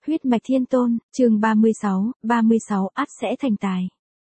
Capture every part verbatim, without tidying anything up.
Huyết mạch thiên tôn, chương ba mươi sáu, ba mươi sáu ắt sẽ thành tài.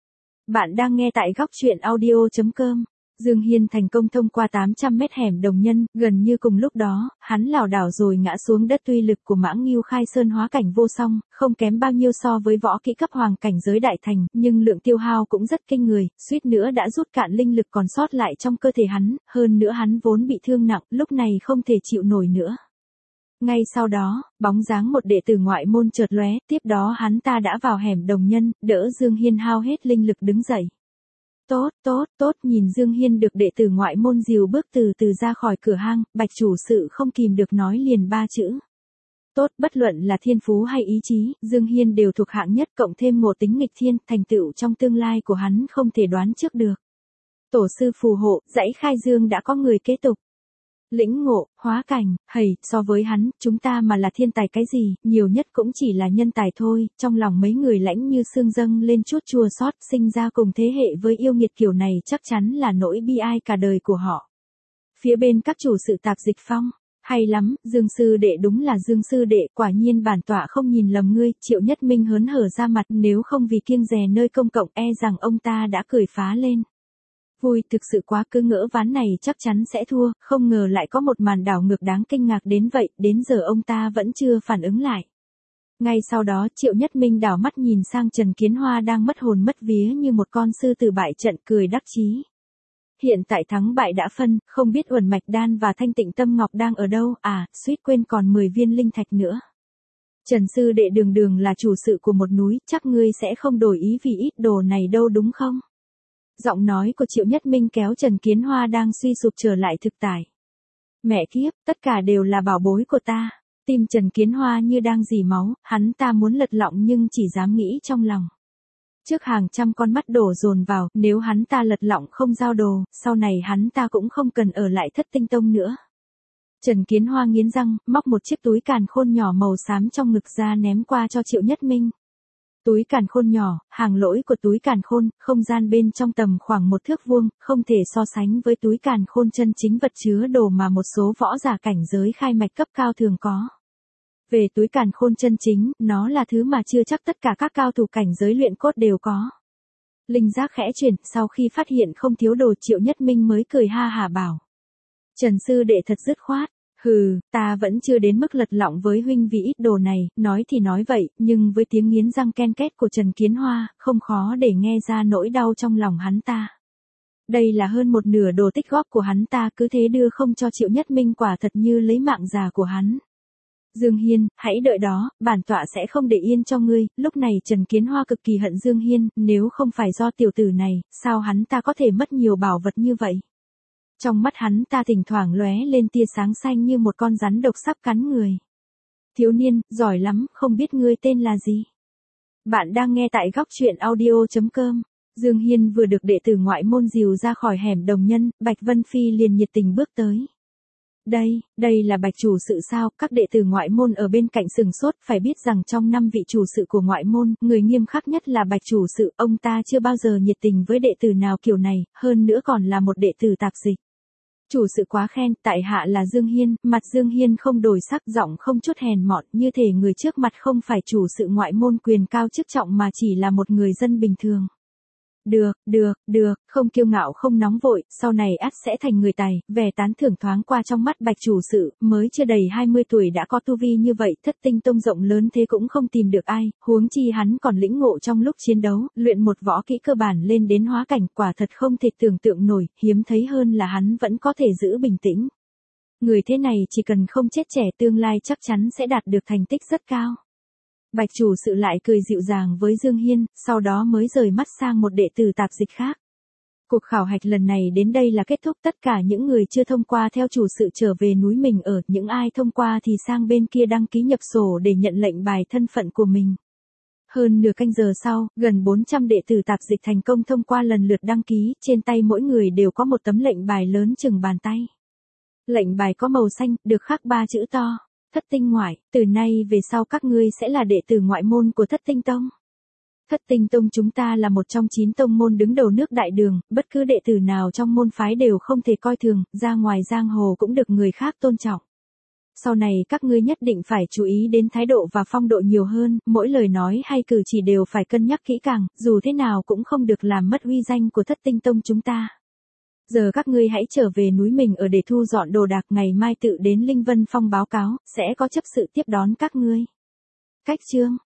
Bạn đang nghe tại góc truyện audio chấm com. Dương Hiên thành công thông qua tám trăm mét hẻm đồng nhân, gần như cùng lúc đó, hắn lảo đảo rồi ngã xuống đất. Tuy lực của Mãng Ngưu khai sơn hóa cảnh vô song, không kém bao nhiêu so với võ kỹ cấp hoàng cảnh giới đại thành, nhưng lượng tiêu hao cũng rất kinh người, suýt nữa đã rút cạn linh lực còn sót lại trong cơ thể hắn, hơn nữa hắn vốn bị thương nặng, lúc này không thể chịu nổi nữa. Ngay sau đó, bóng dáng một đệ tử ngoại môn chợt lóe, tiếp đó hắn ta đã vào hẻm đồng nhân, đỡ Dương Hiên hao hết linh lực đứng dậy. Tốt, tốt, tốt, nhìn Dương Hiên được đệ tử ngoại môn dìu bước từ từ ra khỏi cửa hang, Bạch chủ sự không kìm được nói liền ba chữ. Tốt, bất luận là thiên phú hay ý chí, Dương Hiên đều thuộc hạng nhất, cộng thêm ngộ tính nghịch thiên, thành tựu trong tương lai của hắn không thể đoán trước được. Tổ sư phù hộ, dãy khai dương đã có người kế tục. Lĩnh ngộ, hóa cảnh, hầy, so với hắn, chúng ta mà là thiên tài cái gì, nhiều nhất cũng chỉ là nhân tài thôi, trong lòng mấy người lãnh như xương dâng lên chút chua xót, sinh ra cùng thế hệ với yêu nghiệt kiểu này chắc chắn là nỗi bi ai cả đời của họ. Phía bên các chủ sự Tạp Dịch Phong, hay lắm, Dương sư đệ đúng là Dương sư đệ, quả nhiên bản tọa không nhìn lầm ngươi, Triệu Nhất Minh hớn hở ra mặt, nếu không vì kiêng dè nơi công cộng e rằng ông ta đã cười phá lên. Vui, thực sự quá, cứ ngỡ ván này chắc chắn sẽ thua, không ngờ lại có một màn đảo ngược đáng kinh ngạc đến vậy, đến giờ ông ta vẫn chưa phản ứng lại. Ngay sau đó Triệu Nhất Minh đảo mắt nhìn sang Trần Kiến Hoa đang mất hồn mất vía như một con sư tử bại trận, cười đắc chí. Hiện tại thắng bại đã phân, không biết Uẩn Mạch Đan và Thanh Tịnh Tâm Ngọc đang ở đâu, à, suýt quên còn mười viên linh thạch nữa. Trần sư đệ đường đường là chủ sự của một núi, chắc ngươi sẽ không đổi ý vì ít đồ này đâu đúng không? Giọng nói của Triệu Nhất Minh kéo Trần Kiến Hoa đang suy sụp trở lại thực tại. Mẹ kiếp, tất cả đều là bảo bối của ta. Tim Trần Kiến Hoa như đang rỉ máu, hắn ta muốn lật lọng nhưng chỉ dám nghĩ trong lòng. Trước hàng trăm con mắt đổ dồn vào, nếu hắn ta lật lọng không giao đồ, sau này hắn ta cũng không cần ở lại Thất Tinh Tông nữa. Trần Kiến Hoa nghiến răng, móc một chiếc túi càn khôn nhỏ màu xám trong ngực ra ném qua cho Triệu Nhất Minh. Túi càn khôn nhỏ, hàng lỗi của túi càn khôn, không gian bên trong tầm khoảng một thước vuông, không thể so sánh với túi càn khôn chân chính vật chứa đồ mà một số võ giả cảnh giới khai mạch cấp cao thường có. Về túi càn khôn chân chính, nó là thứ mà chưa chắc tất cả các cao thủ cảnh giới luyện cốt đều có. Linh giác khẽ chuyển, sau khi phát hiện không thiếu đồ Triệu Nhất Minh mới cười ha hả bảo. Trần sư đệ thật dứt khoát. Hừ, ta vẫn chưa đến mức lật lọng với huynh vì ít đồ này, nói thì nói vậy, nhưng với tiếng nghiến răng ken két của Trần Kiến Hoa, không khó để nghe ra nỗi đau trong lòng hắn ta. Đây là hơn một nửa đồ tích góp của hắn ta, cứ thế đưa không cho Triệu Nhất Minh quả thật như lấy mạng già của hắn. Dương Hiên, hãy đợi đó, bản tọa sẽ không để yên cho ngươi. Lúc này Trần Kiến Hoa cực kỳ hận Dương Hiên, nếu không phải do tiểu tử này, sao hắn ta có thể mất nhiều bảo vật như vậy? Trong mắt hắn ta thỉnh thoảng lóe lên tia sáng xanh như một con rắn độc sắp cắn người. Thiếu niên, giỏi lắm, không biết ngươi tên là gì? Bạn đang nghe tại góc truyện audio chấm com. Dương Hiên vừa được đệ tử ngoại môn dìu ra khỏi hẻm đồng nhân, Bạch Vân Phi liền nhiệt tình bước tới. Đây, đây là Bạch chủ sự sao? Các đệ tử ngoại môn ở bên cạnh sừng sốt, phải biết rằng trong năm vị chủ sự của ngoại môn, người nghiêm khắc nhất là Bạch chủ sự, ông ta chưa bao giờ nhiệt tình với đệ tử nào kiểu này, hơn nữa còn là một đệ tử Tạp Dịch. Chủ sự quá khen, tại hạ là Dương Hiên, mặt Dương Hiên không đổi sắc, giọng không chút hèn mọn, như thể người trước mặt không phải chủ sự ngoại môn quyền cao chức trọng mà chỉ là một người dân bình thường. Được, được, được, không kiêu ngạo không nóng vội, sau này ắt sẽ thành người tài, vẻ tán thưởng thoáng qua trong mắt Bạch chủ sự, mới chưa đầy hai mươi tuổi đã có tu vi như vậy, Thất Tinh Tông rộng lớn thế cũng không tìm được ai, huống chi hắn còn lĩnh ngộ trong lúc chiến đấu, luyện một võ kỹ cơ bản lên đến hóa cảnh, quả thật không thể tưởng tượng nổi, hiếm thấy hơn là hắn vẫn có thể giữ bình tĩnh. Người thế này chỉ cần không chết trẻ tương lai chắc chắn sẽ đạt được thành tích rất cao. Bạch chủ sự lại cười dịu dàng với Dương Hiên, sau đó mới rời mắt sang một đệ tử Tạp Dịch khác. Cuộc khảo hạch lần này đến đây là kết thúc, tất cả những người chưa thông qua theo chủ sự trở về núi mình ở, những ai thông qua thì sang bên kia đăng ký nhập sổ để nhận lệnh bài thân phận của mình. Hơn nửa canh giờ sau, gần bốn trăm đệ tử Tạp Dịch thành công thông qua lần lượt đăng ký, trên tay mỗi người đều có một tấm lệnh bài lớn chừng bàn tay. Lệnh bài có màu xanh, được khắc ba chữ to. Thất Tinh ngoại, từ nay về sau các ngươi sẽ là đệ tử ngoại môn của Thất Tinh Tông. Thất Tinh Tông chúng ta là một trong chín tông môn đứng đầu nước Đại Đường, bất cứ đệ tử nào trong môn phái đều không thể coi thường, ra ngoài giang hồ cũng được người khác tôn trọng. Sau này các ngươi nhất định phải chú ý đến thái độ và phong độ nhiều hơn, mỗi lời nói hay cử chỉ đều phải cân nhắc kỹ càng, dù thế nào cũng không được làm mất uy danh của Thất Tinh Tông chúng ta. Giờ các ngươi hãy trở về núi mình ở để thu dọn đồ đạc, ngày mai tự đến Linh Vân Phong báo cáo, sẽ có chấp sự tiếp đón các ngươi. Cách chương